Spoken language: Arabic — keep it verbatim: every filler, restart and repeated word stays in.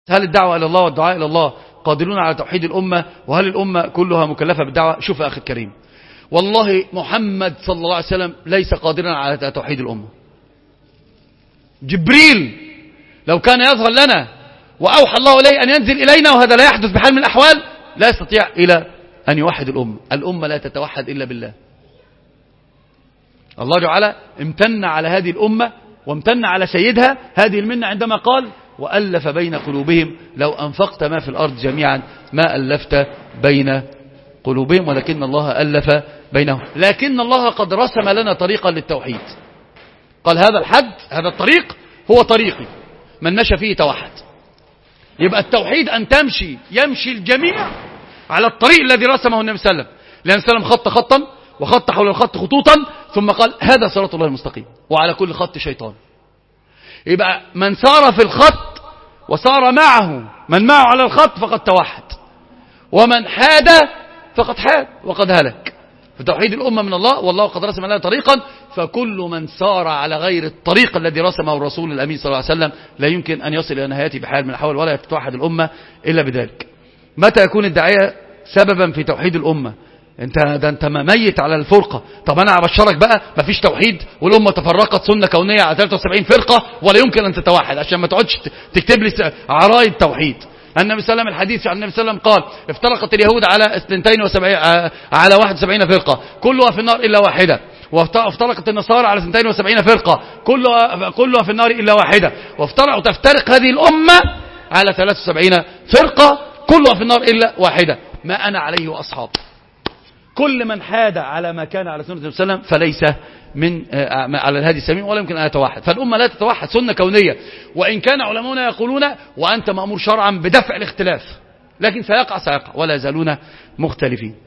هل الدعوة إلى الله والدعاء إلى الله قادرون على توحيد الأمة؟ وهل الأمة كلها مكلفة بالدعوة؟ شوف يا أخي الكريم، والله محمد صلى الله عليه وسلم ليس قادرا على توحيد الأمة. جبريل لو كان يظهر لنا وأوحى الله إليه أن ينزل إلينا، وهذا لا يحدث بحال من الأحوال، لا يستطيع إلى أن يوحد الأمة. الأمة لا تتوحد إلا بالله. الله جعل امتن على هذه الأمة وامتن على سيدها هذه المنة عندما قال: وألف بين قلوبهم لو أنفقت ما في الأرض جميعا ما ألفت بين قلوبهم ولكن الله ألف بينهم. لكن الله قد رسم لنا طريقا للتوحيد، قال: هذا الحد، هذا الطريق هو طريقي، من مشى فيه توحد. يبقى التوحيد أن تمشي يمشي الجميع على الطريق الذي رسمه النبي صلى الله عليه وسلم. لأن صلى الله عليه وسلم خط خطا وخط حول الخط خطوطا ثم قال: هذا صراط الله المستقيم، وعلى كل خط شيطان. يبقى من سار في الخط وصار معه من معه على الخط فقد توحد، ومن حاد فقد حاد وقد هلك. فتوحيد الأمة من الله، والله قد رسم لنا طريقا، فكل من سار على غير الطريق الذي رسمه الرسول الأمين صلى الله عليه وسلم لا يمكن أن يصل إلى نهايته بحال من الأحوال، ولا يتوحد الأمة إلا بذلك. متى يكون الداعية سببا في توحيد الأمة؟ انت ده انت ميت على الفرقة. طب انا ابشرك بقى، مفيش توحيد والامه تفرقت سنه كونيه على ثلاثة وسبعين فرقة ولا يمكن ان تتوحد، عشان ما تقعدش تكتب لي عرايد توحيد. النبي صلى الله عليه وسلم الحديث عن النبي صلى الله عليه وسلم قال: افترقت اليهود على اثنتين وسبعين على واحد وسبعين فرقة كلها في النار الا واحدة، وافترقت النصارى على اثنتين وسبعين فرقة كلها كلها في النار الا واحدة، وتفترق هذه الامه على ثلاثة وسبعين فرقة كلها في النار الا واحدة، ما انا عليه واصحابي. كل من حاد على ما كان على سنة النبي صلى الله عليه وسلم فليس من على الهادي السميع ولا يمكن أن يتوحد. فالأمة لا تتوحد، سنة كونية، وإن كان علماؤنا يقولون وأنت مأمور شرعا بدفع الاختلاف، لكن سيقع سيقع ولا يزالون مختلفين.